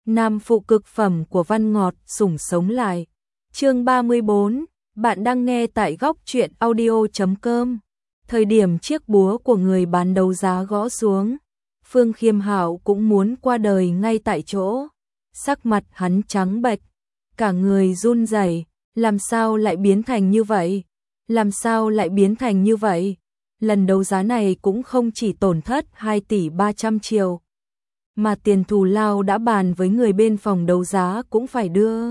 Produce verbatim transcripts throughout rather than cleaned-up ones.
nam phụ cực phẩm của Văn Ngọt sủng sống lại. Chương ba mươi bốn, bạn đang nghe tại góc truyện audio chấm com. Thời điểm chiếc búa của người bán đấu giá gõ xuống, Phương Khiêm Hạo cũng muốn qua đời ngay tại chỗ. Sắc mặt hắn trắng bệch, cả người run rẩy, làm sao lại biến thành như vậy? Làm sao lại biến thành như vậy? Lần đấu giá này cũng không chỉ tổn thất hai tỷ ba trăm triệu, mà tiền thù lao đã bàn với người bên phòng đấu giá cũng phải đưa.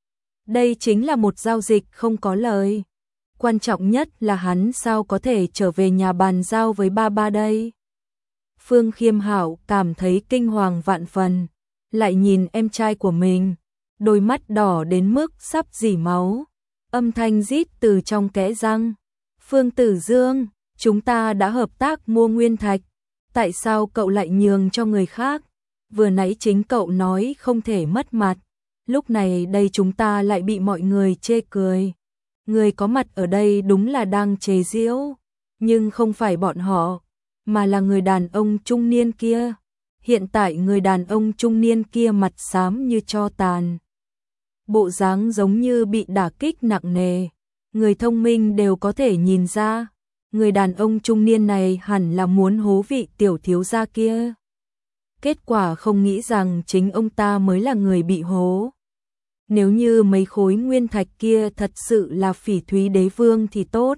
Đây chính là một giao dịch không có lời. Quan trọng nhất là hắn sao có thể trở về nhà bàn giao với ba ba đây? Phương Khiêm Hạo cảm thấy kinh hoàng vạn phần, lại nhìn em trai của mình, đôi mắt đỏ đến mức sắp rỉ máu, âm thanh rít từ trong kẽ răng. Phương Tử Dương, chúng ta đã hợp tác mua nguyên thạch, tại sao cậu lại nhường cho người khác? Vừa nãy chính cậu nói không thể mất mặt, lúc này đây chúng ta lại bị mọi người chê cười. Người có mặt ở đây đúng là đang chế giễu, nhưng không phải bọn họ, mà là người đàn ông trung niên kia. Hiện tại người đàn ông trung niên kia mặt xám như tro tàn, bộ dáng giống như bị đả kích nặng nề. Người thông minh đều có thể nhìn ra, người đàn ông trung niên này hẳn là muốn hố vị tiểu thiếu gia kia. Kết quả không nghĩ rằng chính ông ta mới là người bị hố. Nếu như mấy khối nguyên thạch kia thật sự là Phỉ Thúy Đế Vương thì tốt,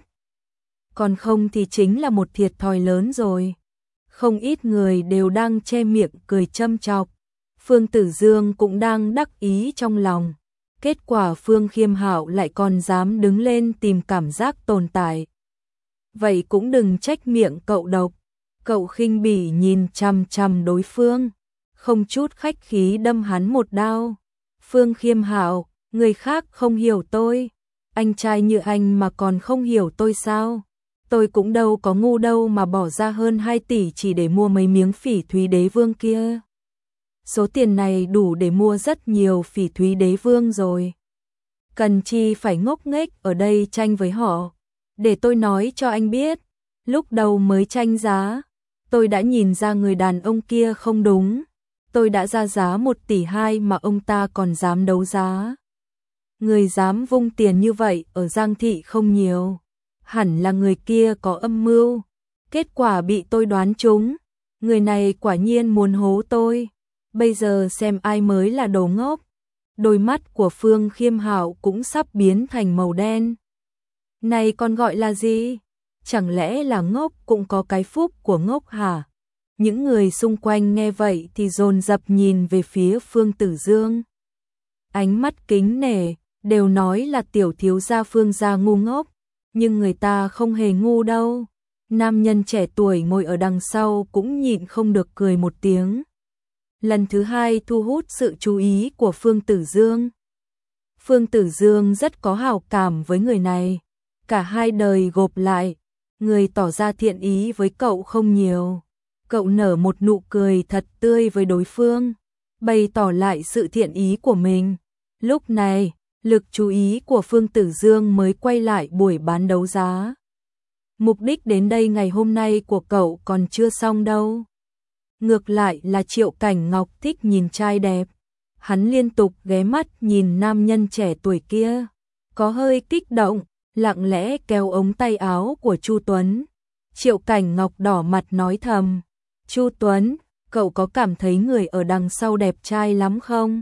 còn không thì chính là một thiệt thòi lớn rồi. Không ít người đều đang che miệng cười châm chọc. Phương Tử Dương cũng đang đắc ý trong lòng. Kết quả Phương Khiêm Hạo lại còn dám đứng lên tìm cảm giác tồn tại. Vậy cũng đừng trách miệng cậu độc. Cậu khinh bỉ nhìn chằm chằm đối phương, không chút khách khí đâm hắn một đao. Phương Khiêm Hạo, người khác không hiểu tôi, anh trai như anh mà còn không hiểu tôi sao? Tôi cũng đâu có ngu đâu mà bỏ ra hơn hai tỷ chỉ để mua mấy miếng Phỉ Thúy Đế Vương kia. Số tiền này đủ để mua rất nhiều Phỉ Thúy Đế Vương rồi. Cần chi phải ngốc nghếch ở đây tranh với họ. Để tôi nói cho anh biết, lúc đầu mới tranh giá, tôi đã nhìn ra người đàn ông kia không đúng. Tôi đã ra giá một tỷ hai mà ông ta còn dám đấu giá. Người dám vung tiền như vậy ở Giang Thị không nhiều. Hẳn là người kia có âm mưu. Kết quả bị tôi đoán trúng. Người này quả nhiên muốn hố tôi. Bây giờ xem ai mới là đồ ngốc. Đôi mắt của Phương Khiêm Hạo cũng sắp biến thành màu đen. Này còn gọi là gì? Chẳng lẽ là ngốc cũng có cái phúc của ngốc hả? Những người xung quanh nghe vậy thì dồn dập nhìn về phía Phương Tử Dương. Ánh mắt kính nể, đều nói là tiểu thiếu gia Phương gia ngu ngốc, nhưng người ta không hề ngu đâu. Nam nhân trẻ tuổi ngồi ở đằng sau cũng nhịn không được cười một tiếng. Lần thứ hai thu hút sự chú ý của Phương Tử Dương. Phương Tử Dương rất có hảo cảm với người này. Cả hai đời gộp lại, người tỏ ra thiện ý với cậu không nhiều. Cậu nở một nụ cười thật tươi với đối phương, bày tỏ lại sự thiện ý của mình. Lúc này, lực chú ý của Phương Tử Dương mới quay lại buổi bán đấu giá. Mục đích đến đây ngày hôm nay của cậu còn chưa xong đâu. Ngược lại là Triệu Cảnh Ngọc thích nhìn trai đẹp. Hắn liên tục ghé mắt nhìn nam nhân trẻ tuổi kia, có hơi kích động, lặng lẽ kéo ống tay áo của Chu Tuấn. Triệu Cảnh Ngọc đỏ mặt nói thầm, Chu Tuấn, cậu có cảm thấy người ở đằng sau đẹp trai lắm không?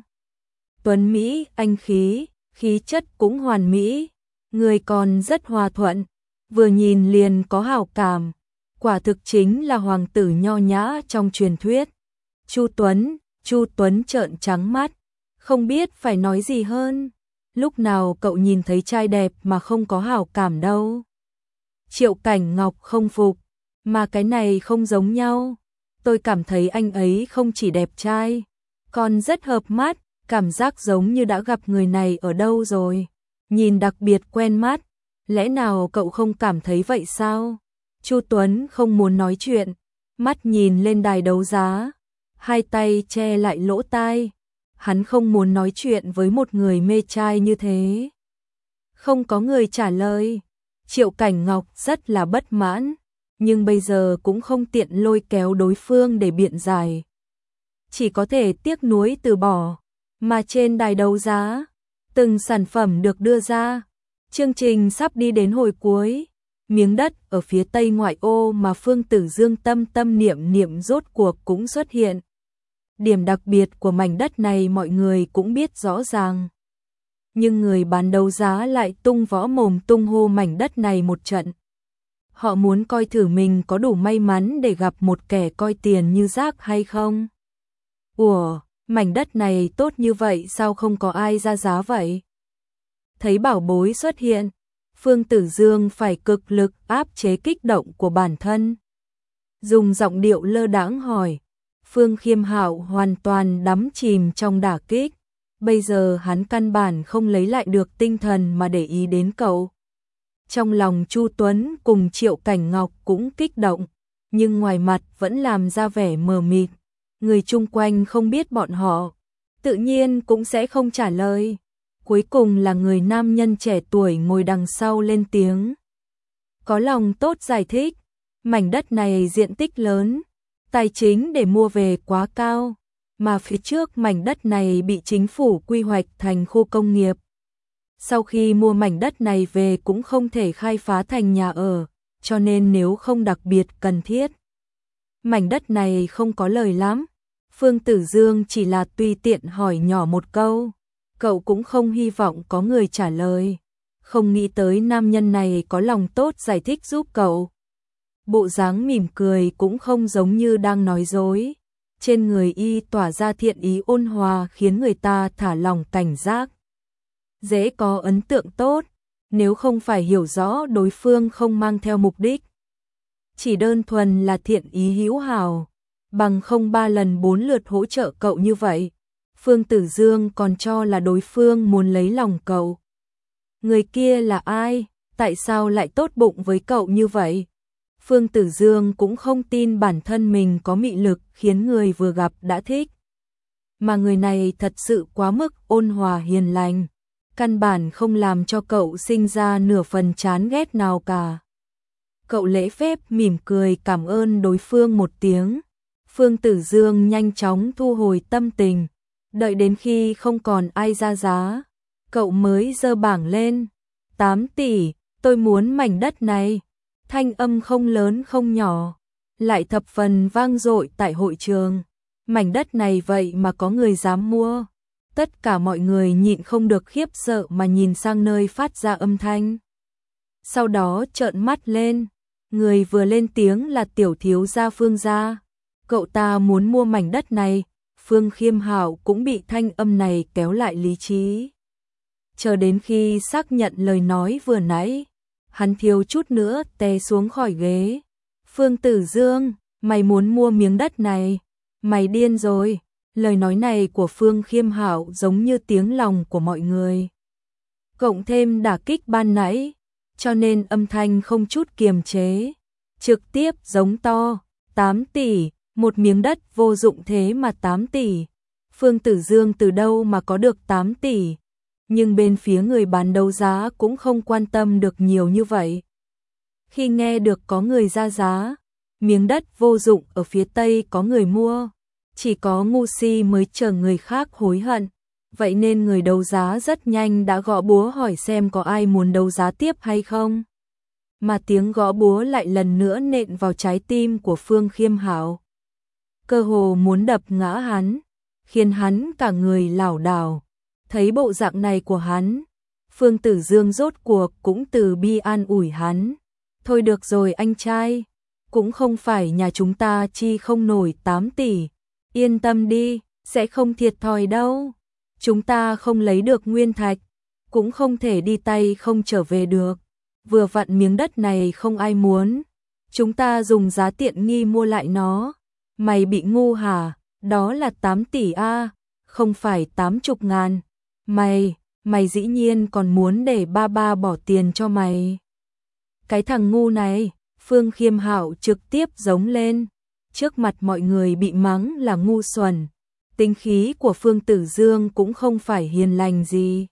Tuấn Mỹ, anh khí, khí chất cũng hoàn mỹ, người còn rất hòa thuận, vừa nhìn liền có hảo cảm, quả thực chính là hoàng tử nho nhã trong truyền thuyết. Chu Tuấn, Chu Tuấn trợn trắng mắt, không biết phải nói gì hơn. Lúc nào cậu nhìn thấy trai đẹp mà không có hảo cảm đâu? Triệu Cảnh Ngọc không phục, mà cái này không giống nhau. Tôi cảm thấy anh ấy không chỉ đẹp trai, còn rất hợp mắt, cảm giác giống như đã gặp người này ở đâu rồi. Nhìn đặc biệt quen mắt, lẽ nào cậu không cảm thấy vậy sao? Chu Tuấn không muốn nói chuyện, mắt nhìn lên đài đấu giá, hai tay che lại lỗ tai. Hắn không muốn nói chuyện với một người mê trai như thế. Không có người trả lời. Triệu Cảnh Ngọc rất là bất mãn, nhưng bây giờ cũng không tiện lôi kéo đối phương để biện giải. Chỉ có thể tiếc nuối từ bỏ. Mà trên đài đấu giá, từng sản phẩm được đưa ra. Chương trình sắp đi đến hồi cuối. Miếng đất ở phía tây ngoại ô mà Phương Tử Dương tâm tâm niệm niệm rốt cuộc cũng xuất hiện. Điểm đặc biệt của mảnh đất này mọi người cũng biết rõ ràng. Nhưng người bán đấu giá lại tung võ mồm tung hô mảnh đất này một trận. Họ muốn coi thử mình có đủ may mắn để gặp một kẻ coi tiền như rác hay không. Ủa, mảnh đất này tốt như vậy sao không có ai ra giá vậy? Thấy bảo bối xuất hiện, Phương Tử Dương phải cực lực áp chế kích động của bản thân. Dùng giọng điệu lơ đãng hỏi, Phương Khiêm Hạo hoàn toàn đắm chìm trong đả kích. Bây giờ hắn căn bản không lấy lại được tinh thần mà để ý đến cậu. Trong lòng Chu Tuấn cùng Triệu Cảnh Ngọc cũng kích động, nhưng ngoài mặt vẫn làm ra vẻ mờ mịt. Người chung quanh không biết bọn họ, tự nhiên cũng sẽ không trả lời. Cuối cùng là người nam nhân trẻ tuổi ngồi đằng sau lên tiếng. Có lòng tốt giải thích, mảnh đất này diện tích lớn, tài chính để mua về quá cao, mà phía trước mảnh đất này bị chính phủ quy hoạch thành khu công nghiệp. Sau khi mua mảnh đất này về cũng không thể khai phá thành nhà ở, cho nên nếu không đặc biệt cần thiết. Mảnh đất này không có lời lắm. Phương Tử Dương chỉ là tùy tiện hỏi nhỏ một câu. Cậu cũng không hy vọng có người trả lời. Không nghĩ tới nam nhân này có lòng tốt giải thích giúp cậu. Bộ dáng mỉm cười cũng không giống như đang nói dối. Trên người y tỏa ra thiện ý ôn hòa khiến người ta thả lòng cảnh giác. Dễ có ấn tượng tốt, nếu không phải hiểu rõ đối phương không mang theo mục đích. Chỉ đơn thuần là thiện ý hữu hảo, bằng không ba lần bốn lượt hỗ trợ cậu như vậy. Phương Tử Dương còn cho là đối phương muốn lấy lòng cậu. Người kia là ai? Tại sao lại tốt bụng với cậu như vậy? Phương Tử Dương cũng không tin bản thân mình có mị lực khiến người vừa gặp đã thích. Mà người này thật sự quá mức ôn hòa hiền lành, căn bản không làm cho cậu sinh ra nửa phần chán ghét nào cả. Cậu lễ phép mỉm cười cảm ơn đối phương một tiếng. Phương Tử Dương nhanh chóng thu hồi tâm tình, đợi đến khi không còn ai ra giá, cậu mới giơ bảng lên. tám tỷ, tôi muốn mảnh đất này. Thanh âm không lớn không nhỏ, lại thập phần vang dội tại hội trường. Mảnh đất này vậy mà có người dám mua. Tất cả mọi người nhịn không được khiếp sợ mà nhìn sang nơi phát ra âm thanh. Sau đó trợn mắt lên, người vừa lên tiếng là tiểu thiếu gia Phương gia. Cậu ta muốn mua mảnh đất này. Phương Khiêm Hạo cũng bị thanh âm này kéo lại lý trí. Chờ đến khi xác nhận lời nói vừa nãy, hắn thiếu chút nữa té xuống khỏi ghế. Phương Tử Dương, mày muốn mua miếng đất này? Mày điên rồi. Lời nói này của Phương Khiêm Hạo giống như tiếng lòng của mọi người. Cộng thêm đả kích ban nãy, cho nên âm thanh không chút kiềm chế. Trực tiếp giống to, tám tỷ, một miếng đất vô dụng thế mà tám tỷ. Phương Tử Dương từ đâu mà có được tám tỷ? Nhưng bên phía người bán đấu giá cũng không quan tâm được nhiều như vậy. Khi nghe được có người ra giá, miếng đất vô dụng ở phía tây có người mua, chỉ có ngu si mới chờ người khác hối hận. Vậy nên người đấu giá rất nhanh đã gõ búa hỏi xem có ai muốn đấu giá tiếp hay không. Mà tiếng gõ búa lại lần nữa nện vào trái tim của Phương Khiêm Hạo. Cơ hồ muốn đập ngã hắn, khiến hắn cả người lảo đảo. Thấy bộ dạng này của hắn, Phương Tử Dương rốt cuộc cũng từ bi an ủi hắn. Thôi được rồi anh trai, cũng không phải nhà chúng ta chi không nổi tám tỷ. Yên tâm đi, sẽ không thiệt thòi đâu. Chúng ta không lấy được nguyên thạch, cũng không thể đi tay không trở về được. Vừa vặn miếng đất này không ai muốn, chúng ta dùng giá tiện nghi mua lại nó. Mày bị ngu hả? Đó là tám tỷ a, không phải tám chục ngàn. Mày, mày dĩ nhiên còn muốn để ba ba bỏ tiền cho mày. Cái thằng ngu này, Phương Khiêm Hạo trực tiếp giống lên. Trước mặt mọi người bị mắng là ngu xuẩn. Tính khí của Phương Tử Dương cũng không phải hiền lành gì.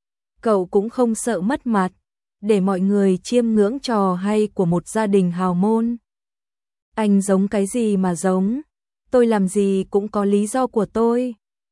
Cậu cũng không sợ mất mặt, để mọi người chiêm ngưỡng trò hay của một gia đình hào môn. Anh giống cái gì mà giống? Tôi làm gì cũng có lý do của tôi.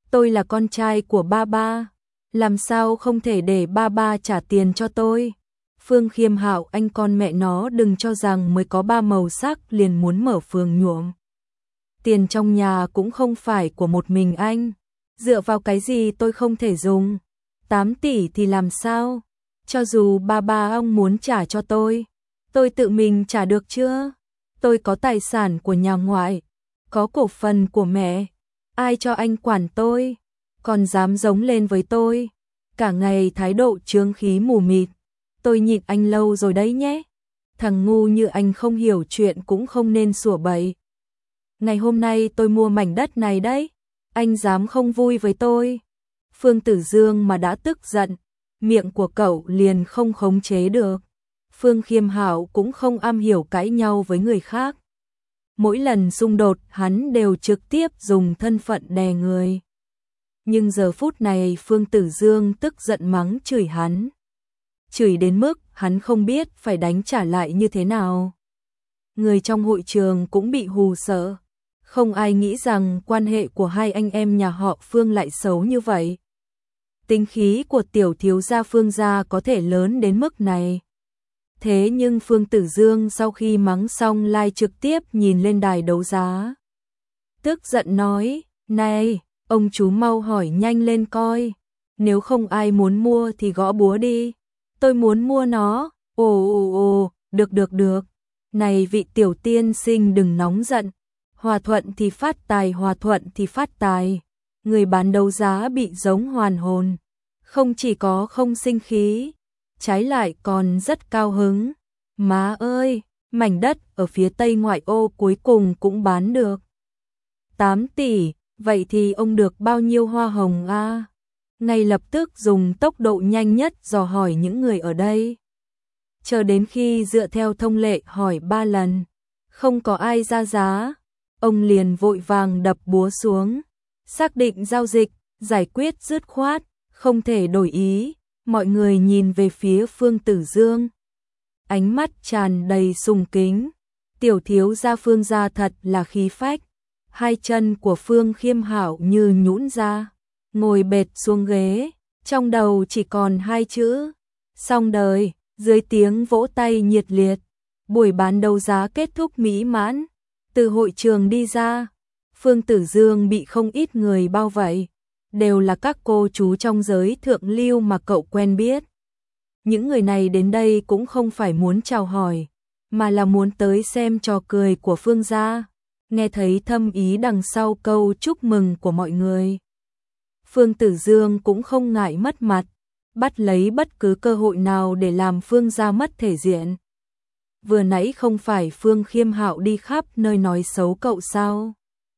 tôi là con trai của ba ba, làm sao không thể để ba ba trả tiền cho tôi. Phương Khiêm Hạo, anh con mẹ nó đừng cho rằng mới có ba màu sắc liền muốn mở phường nhuộm. Tiền trong nhà cũng không phải của một mình anh, dựa vào cái gì tôi không thể dùng. tám tỷ thì làm sao? Cho dù ba ba ông muốn trả cho tôi, tôi tự mình trả được chưa? Tôi có tài sản của nhà ngoại, có cổ phần của mẹ, ai cho anh quản tôi, còn dám giống lên với tôi, cả ngày thái độ chướng khí mù mịt, tôi nhịn anh lâu rồi đấy nhé. Thằng ngu như anh không hiểu chuyện cũng không nên sủa bậy. Ngày hôm nay tôi mua mảnh đất này đấy, anh dám không vui với tôi. Phương Tử Dương mà đã tức giận, miệng của cậu liền không khống chế được. Phương Khiêm Hạo cũng không am hiểu cãi nhau với người khác. Mỗi lần xung đột hắn đều trực tiếp dùng thân phận đè người. Nhưng giờ phút này Phương Tử Dương tức giận mắng chửi hắn. Chửi đến mức hắn không biết phải đánh trả lại như thế nào. Người trong hội trường cũng bị hù sợ. Không ai nghĩ rằng quan hệ của hai anh em nhà họ Phương lại xấu như vậy. Tính khí của tiểu thiếu gia Phương gia có thể lớn đến mức này. Thế nhưng Phương Tử Dương sau khi mắng xong lại trực tiếp nhìn lên đài đấu giá. Tức giận nói, này, ông chú mau hỏi nhanh lên coi. Nếu không ai muốn mua thì gõ búa đi. Tôi muốn mua nó. Ồ ồ ồ, được được được. Này vị tiểu tiên sinh đừng nóng giận. Hòa thuận thì phát tài, hòa thuận thì phát tài. Người bán đấu giá bị giống hoàn hồn. Không chỉ có không sinh khí, trái lại còn rất cao hứng. Má ơi, mảnh đất ở phía tây ngoại ô cuối cùng cũng bán được. tám tỷ, vậy thì ông được bao nhiêu hoa hồng a? À? Ngay lập tức dùng tốc độ nhanh nhất dò hỏi những người ở đây. Chờ đến khi dựa theo thông lệ hỏi ba lần, không có ai ra giá, ông liền vội vàng đập búa xuống, xác định giao dịch, giải quyết dứt khoát, không thể đổi ý. Mọi người nhìn về phía Phương Tử Dương, ánh mắt tràn đầy sùng kính. Tiểu thiếu gia Phương gia thật là khí phách. Hai chân của Phương Khiêm Hạo như nhũn ra, ngồi bệt xuống ghế, trong đầu chỉ còn hai chữ: xong đời. Dưới tiếng vỗ tay nhiệt liệt, buổi bán đấu giá kết thúc mỹ mãn. Từ hội trường đi ra, Phương Tử Dương bị không ít người bao vây, đều là các cô chú trong giới thượng lưu mà cậu quen biết. Những người này đến đây cũng không phải muốn chào hỏi, mà là muốn tới xem trò cười của Phương gia, nghe thấy thâm ý đằng sau câu chúc mừng của mọi người. Phương Tử Dương cũng không ngại mất mặt, bắt lấy bất cứ cơ hội nào để làm Phương gia mất thể diện. Vừa nãy không phải Phương Khiêm Hạo đi khắp nơi nói xấu cậu sao?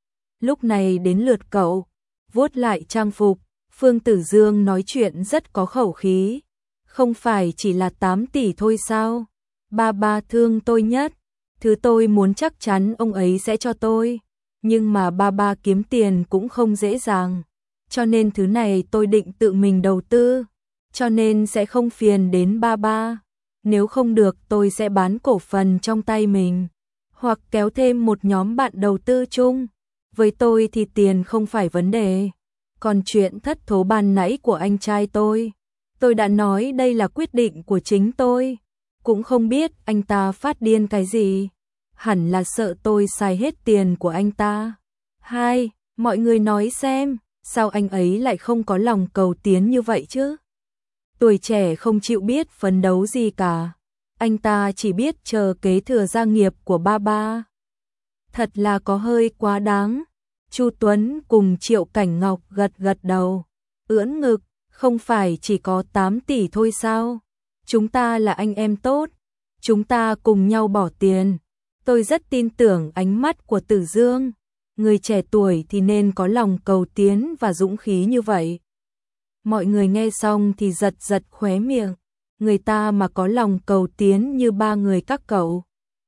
Lúc này đến lượt cậu, vuốt lại trang phục, Phương Tử Dương nói chuyện rất có khẩu khí. Không phải chỉ là tám tỷ thôi sao? Ba ba thương tôi nhất, thứ tôi muốn chắc chắn ông ấy sẽ cho tôi. Nhưng mà ba ba kiếm tiền cũng không dễ dàng, cho nên thứ này tôi định tự mình đầu tư, cho nên sẽ không phiền đến ba ba. Nếu không được tôi sẽ bán cổ phần trong tay mình, hoặc kéo thêm một nhóm bạn đầu tư chung. Với tôi thì tiền không phải vấn đề. Còn chuyện thất thố ban nãy của anh trai tôi, tôi đã nói đây là quyết định của chính tôi. Cũng không biết anh ta phát điên cái gì, hẳn là sợ tôi xài hết tiền của anh ta. Hai, mọi người nói xem, sao anh ấy lại không có lòng cầu tiến như vậy chứ? Tuổi trẻ không chịu biết phấn đấu gì cả, anh ta chỉ biết chờ kế thừa gia nghiệp của ba ba. Thật là có hơi quá đáng. Chu Tuấn cùng Triệu Cảnh Ngọc gật gật đầu, ưỡn ngực, không phải chỉ có tám tỷ thôi sao? Chúng ta là anh em tốt, chúng ta cùng nhau bỏ tiền. Tôi rất tin tưởng ánh mắt của Tử Dương, người trẻ tuổi thì nên có lòng cầu tiến và dũng khí như vậy. Mọi người nghe xong thì giật giật khóe miệng, người ta mà có lòng cầu tiến như ba người các cậu,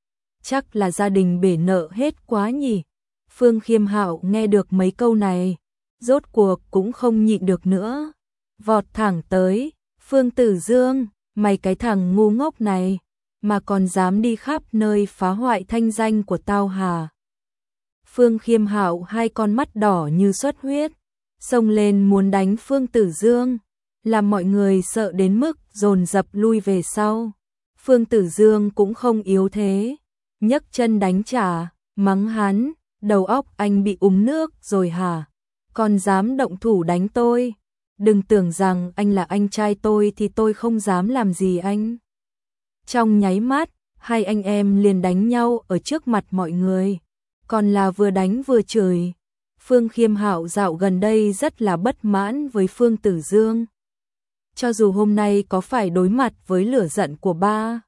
chắc là gia đình bể nợ hết quá nhỉ. Phương Khiêm Hạo nghe được mấy câu này, rốt cuộc cũng không nhịn được nữa, vọt thẳng tới. Phương Tử Dương, mày cái thằng ngu ngốc này, mà còn dám đi khắp nơi phá hoại thanh danh của tao hả? Phương Khiêm Hạo hai con mắt đỏ như xuất huyết, xông lên muốn đánh Phương Tử Dương, làm mọi người sợ đến mức dồn dập lui về sau. Phương Tử Dương cũng không yếu thế, nhấc chân đánh trả, mắng hắn, đầu óc anh bị uống nước rồi hả? Còn dám động thủ đánh tôi? Đừng tưởng rằng anh là anh trai tôi thì tôi không dám làm gì anh. Trong nháy mắt, hai anh em liền đánh nhau ở trước mặt mọi người, còn là vừa đánh vừa chửi. Phương Khiêm Hạo dạo gần đây rất là bất mãn với Phương Tử Dương. Cho dù hôm nay có phải đối mặt với lửa giận của ba,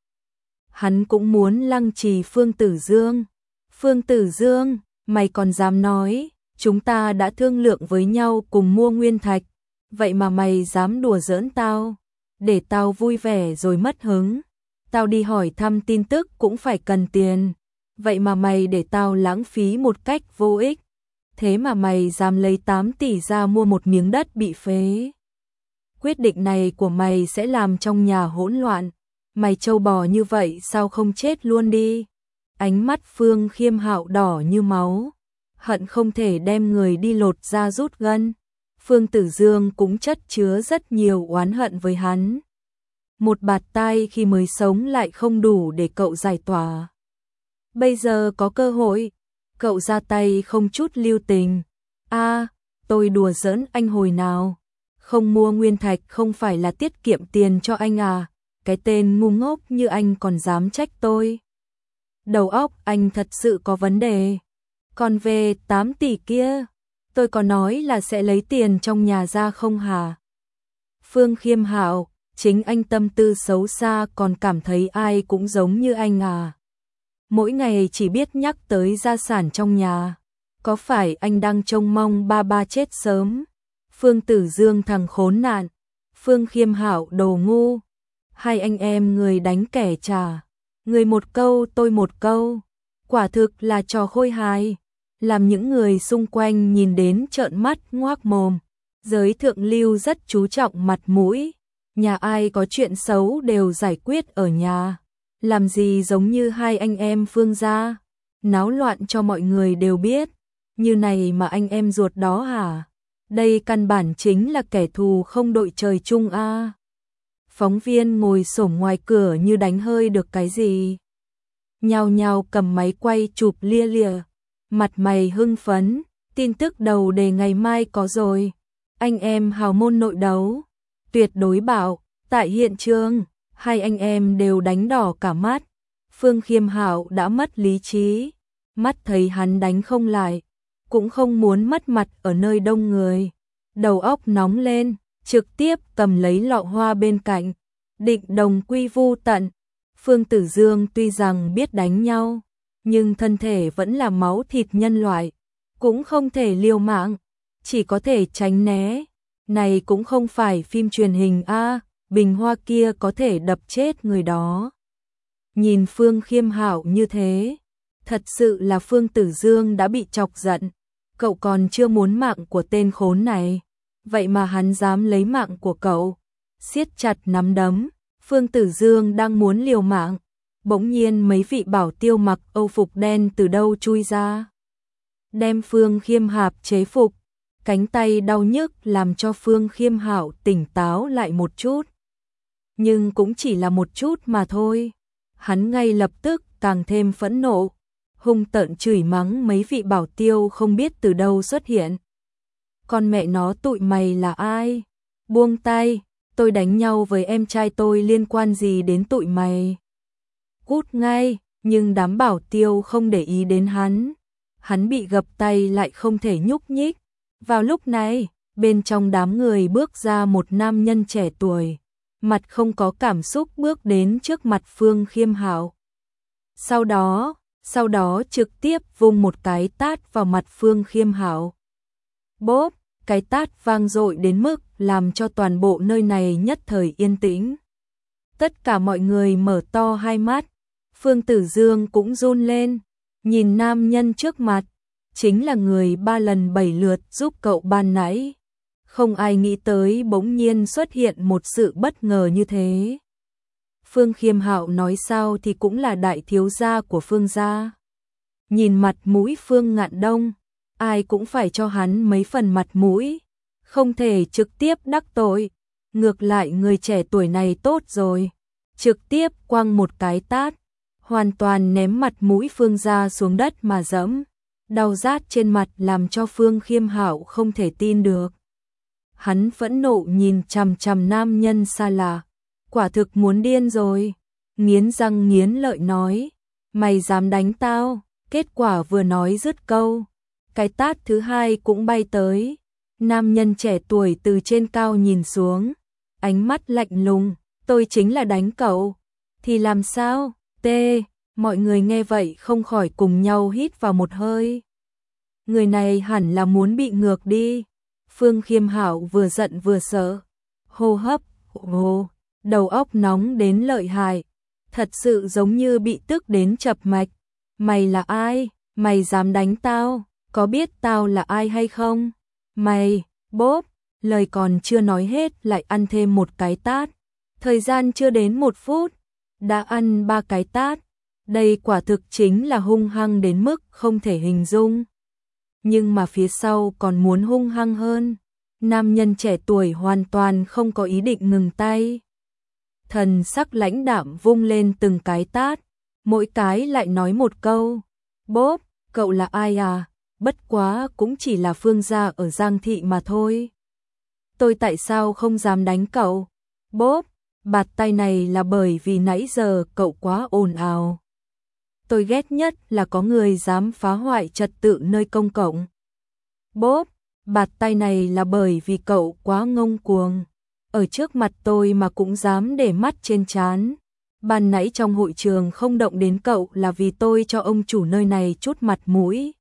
hắn cũng muốn lăng trì Phương Tử Dương. Phương Tử Dương, mày còn dám nói, chúng ta đã thương lượng với nhau cùng mua nguyên thạch, vậy mà mày dám đùa giỡn tao, để tao vui vẻ rồi mất hứng. Tao đi hỏi thăm tin tức cũng phải cần tiền, vậy mà mày để tao lãng phí một cách vô ích. Thế mà mày dám lấy tám tỷ ra mua một miếng đất bị phế. Quyết định này của mày sẽ làm trong nhà hỗn loạn. Mày trâu bò như vậy sao không chết luôn đi? Ánh mắt Phương Khiêm Hạo đỏ như máu, hận không thể đem người đi lột da rút gân. Phương Tử Dương cũng chất chứa rất nhiều oán hận với hắn. Một bạt tai khi mới sống lại không đủ để cậu giải tỏa. Bây giờ có cơ hội, cậu ra tay không chút lưu tình. A, à, tôi đùa giỡn anh hồi nào? Không mua nguyên thạch không phải là tiết kiệm tiền cho anh à? Cái tên ngu ngốc như anh còn dám trách tôi. Đầu óc anh thật sự có vấn đề. Còn về tám tỷ kia, tôi có nói là sẽ lấy tiền trong nhà ra không hả? Phương Khiêm Hạo, chính anh tâm tư xấu xa còn cảm thấy ai cũng giống như anh à? Mỗi ngày chỉ biết nhắc tới gia sản trong nhà. Có phải anh đang trông mong ba ba chết sớm? Phương Tử Dương thằng khốn nạn, Phương Khiêm Hạo đồ ngu. Hai anh em người đánh kẻ trả, người một câu tôi một câu, quả thực là trò khôi hài, làm những người xung quanh nhìn đến trợn mắt ngoác mồm. Giới thượng lưu rất chú trọng mặt mũi, nhà ai có chuyện xấu đều giải quyết ở nhà, làm gì giống như hai anh em Phương gia, náo loạn cho mọi người đều biết, như này mà anh em ruột đó hả? Đây căn bản chính là kẻ thù không đội trời chung a. À. Phóng viên ngồi xổm ngoài cửa như đánh hơi được cái gì. Nhao nhao cầm máy quay chụp lia lịa, mặt mày hưng phấn, tin tức đầu đề ngày mai có rồi. Anh em hào môn nội đấu, tuyệt đối bảo, tại hiện trường, hai anh em đều đánh đỏ cả mắt. Phương Khiêm Hạo đã mất lý trí, mắt thấy hắn đánh không lại, cũng không muốn mất mặt ở nơi đông người. Đầu óc nóng lên, trực tiếp cầm lấy lọ hoa bên cạnh, định đồng quy vu tận. Phương Tử Dương tuy rằng biết đánh nhau, nhưng thân thể vẫn là máu thịt nhân loại, cũng không thể liều mạng, chỉ có thể tránh né. Này cũng không phải phim truyền hình a, bình hoa kia có thể đập chết người đó. Nhìn Phương Khiêm Hạo như thế, thật sự là Phương Tử Dương đã bị chọc giận. Cậu còn chưa muốn mạng của tên khốn này, vậy mà hắn dám lấy mạng của cậu. Siết chặt nắm đấm, Phương Tử Dương đang muốn liều mạng, bỗng nhiên mấy vị bảo tiêu mặc âu phục đen từ đâu chui ra, đem Phương Khiêm Hạo chế phục. Cánh tay đau nhức làm cho Phương Khiêm Hạo tỉnh táo lại một chút, nhưng cũng chỉ là một chút mà thôi. Hắn ngay lập tức càng thêm phẫn nộ, hung tợn chửi mắng mấy vị bảo tiêu không biết từ đâu xuất hiện. Con mẹ nó tụi mày là ai? Buông tay, tôi đánh nhau với em trai tôi liên quan gì đến tụi mày? Cút ngay, nhưng đám bảo tiêu không để ý đến hắn. Hắn bị gập tay lại không thể nhúc nhích. Vào lúc này, bên trong đám người bước ra một nam nhân trẻ tuổi, mặt không có cảm xúc bước đến trước mặt Phương Khiêm Hạo. Sau đó, sau đó trực tiếp vung một cái tát vào mặt Phương Khiêm Hạo. Bốp, cái tát vang dội đến mức làm cho toàn bộ nơi này nhất thời yên tĩnh. Tất cả mọi người mở to hai mắt, Phương Tử Dương cũng run lên, nhìn nam nhân trước mặt, chính là người ba lần bảy lượt giúp cậu ban nãy. Không ai nghĩ tới bỗng nhiên xuất hiện một sự bất ngờ như thế. Phương Khiêm Hạo nói sao thì cũng là đại thiếu gia của Phương gia. Nhìn mặt mũi Phương Ngạn Đông, ai cũng phải cho hắn mấy phần mặt mũi. không thể trực tiếp đắc tội. Ngược lại người trẻ tuổi này tốt rồi, trực tiếp quăng một cái tát, hoàn toàn ném mặt mũi Phương gia xuống đất mà dẫm. Đau rát trên mặt làm cho Phương Khiêm Hạo không thể tin được. Hắn phẫn nộ nhìn chằm chằm nam nhân xa lạ, quả thực muốn điên rồi, nghiến răng nghiến lợi nói, mày dám đánh tao? Kết quả vừa nói dứt câu, cái tát thứ hai cũng bay tới. Nam nhân trẻ tuổi từ trên cao nhìn xuống, ánh mắt lạnh lùng, tôi chính là đánh cậu, thì làm sao? Tê, mọi người nghe vậy không khỏi cùng nhau hít vào một hơi. Người này hẳn là muốn bị ngược đi. Phương Khiêm Hạo vừa giận vừa sợ, hô hấp, hô, đầu óc nóng đến lợi hại, thật sự giống như bị tức đến chập mạch. Mày là ai? Mày dám đánh tao? Có biết tao là ai hay không? Mày, bốp, lời còn chưa nói hết lại ăn thêm một cái tát. Thời gian chưa đến một phút, đã ăn ba cái tát. Đây quả thực chính là hung hăng đến mức không thể hình dung. Nhưng mà phía sau còn muốn hung hăng hơn. Nam nhân trẻ tuổi hoàn toàn không có ý định ngừng tay. Thần sắc lãnh đạm vung lên từng cái tát, mỗi cái lại nói một câu. Bốp, cậu là ai à? Bất quá cũng chỉ là Phương gia ở Giang Thị mà thôi. Tôi tại sao không dám đánh cậu? Bốp, bạt tay này là bởi vì nãy giờ cậu quá ồn ào. Tôi ghét nhất là có người dám phá hoại trật tự nơi công cộng. Bốp, bạt tay này là bởi vì cậu quá ngông cuồng. Ở trước mặt tôi mà cũng dám để mắt trên trán. Ban nãy trong hội trường không động đến cậu là vì tôi cho ông chủ nơi này chút mặt mũi.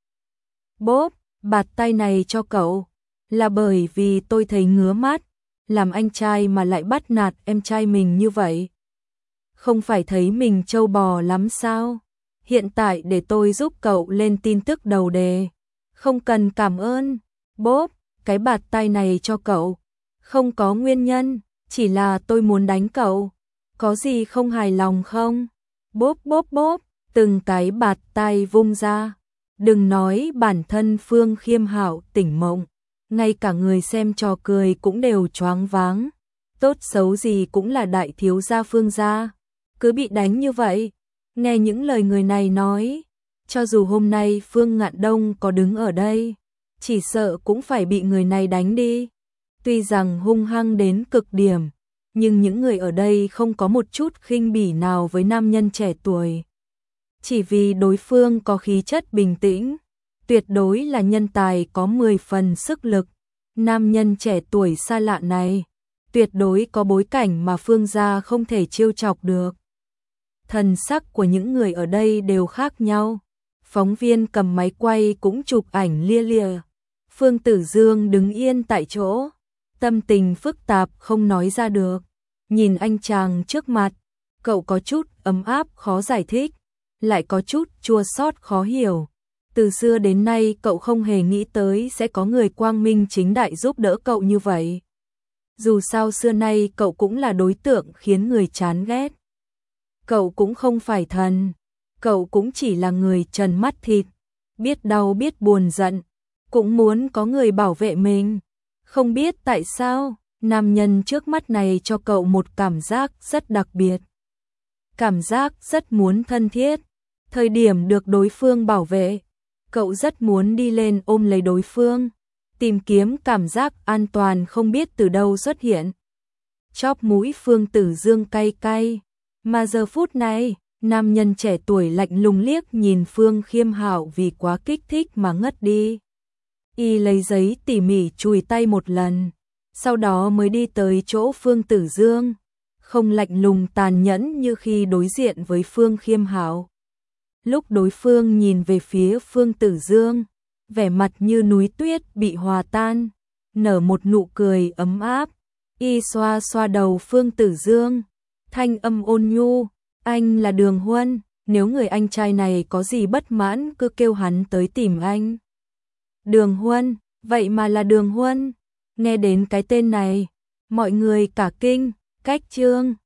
Bốp, bạt tay này cho cậu là bởi vì tôi thấy ngứa mắt. Làm anh trai mà lại bắt nạt em trai mình như vậy. Không phải thấy mình trâu bò lắm sao? Hiện tại để tôi giúp cậu lên tin tức đầu đề. Không cần cảm ơn. Bốp, cái bạt tay này cho cậu. Không có nguyên nhân, chỉ là tôi muốn đánh cậu. Có gì không hài lòng không? Bốp bốp bốp, từng cái bạt tay vung ra. Đừng nói bản thân Phương Khiêm Hạo tỉnh mộng, ngay cả người xem trò cười cũng đều choáng váng. Tốt xấu gì cũng là đại thiếu gia Phương gia, cứ bị đánh như vậy. Nghe những lời người này nói, cho dù hôm nay Phương Ngạn Đông có đứng ở đây, chỉ sợ cũng phải bị người này đánh đi. Tuy rằng hung hăng đến cực điểm, nhưng những người ở đây không có một chút khinh bỉ nào với nam nhân trẻ tuổi. Chỉ vì đối phương có khí chất bình tĩnh, tuyệt đối là nhân tài có mười phần sức lực. Nam nhân trẻ tuổi xa lạ này, tuyệt đối có bối cảnh mà Phương gia không thể trêu chọc được. Thần sắc của những người ở đây đều khác nhau. Phóng viên cầm máy quay cũng chụp ảnh lia lịa. Phương Tử Dương đứng yên tại chỗ, tâm tình phức tạp không nói ra được. Nhìn anh chàng trước mặt, cậu có chút ấm áp khó giải thích, lại có chút chua xót khó hiểu. Từ xưa đến nay cậu không hề nghĩ tới sẽ có người quang minh chính đại giúp đỡ cậu như vậy. Dù sao xưa nay cậu cũng là đối tượng khiến người chán ghét. Cậu cũng không phải thần, cậu cũng chỉ là người trần mắt thịt, biết đau biết buồn giận, cũng muốn có người bảo vệ mình. Không biết tại sao, nam nhân trước mắt này cho cậu một cảm giác rất đặc biệt. Cảm giác rất muốn thân thiết. Thời điểm được đối phương bảo vệ, cậu rất muốn đi lên ôm lấy đối phương, tìm kiếm cảm giác an toàn không biết từ đâu xuất hiện. Chóp mũi Phương Tử Dương cay cay, mà giờ phút này, nam nhân trẻ tuổi lạnh lùng liếc nhìn Phương Khiêm Hạo vì quá kích thích mà ngất đi. Y lấy giấy tỉ mỉ chùi tay một lần, sau đó mới đi tới chỗ Phương Tử Dương, không lạnh lùng tàn nhẫn như khi đối diện với Phương Khiêm Hạo. Lúc đối phương nhìn về phía Phương Tử Dương, vẻ mặt như núi tuyết bị hòa tan, nở một nụ cười ấm áp. Y xoa xoa đầu Phương Tử Dương, thanh âm ôn nhu, anh là Đường Huân, nếu người anh trai này có gì bất mãn cứ kêu hắn tới tìm anh. Đường Huân, vậy mà là Đường Huân. Nghe đến cái tên này, mọi người cả kinh, cách chương.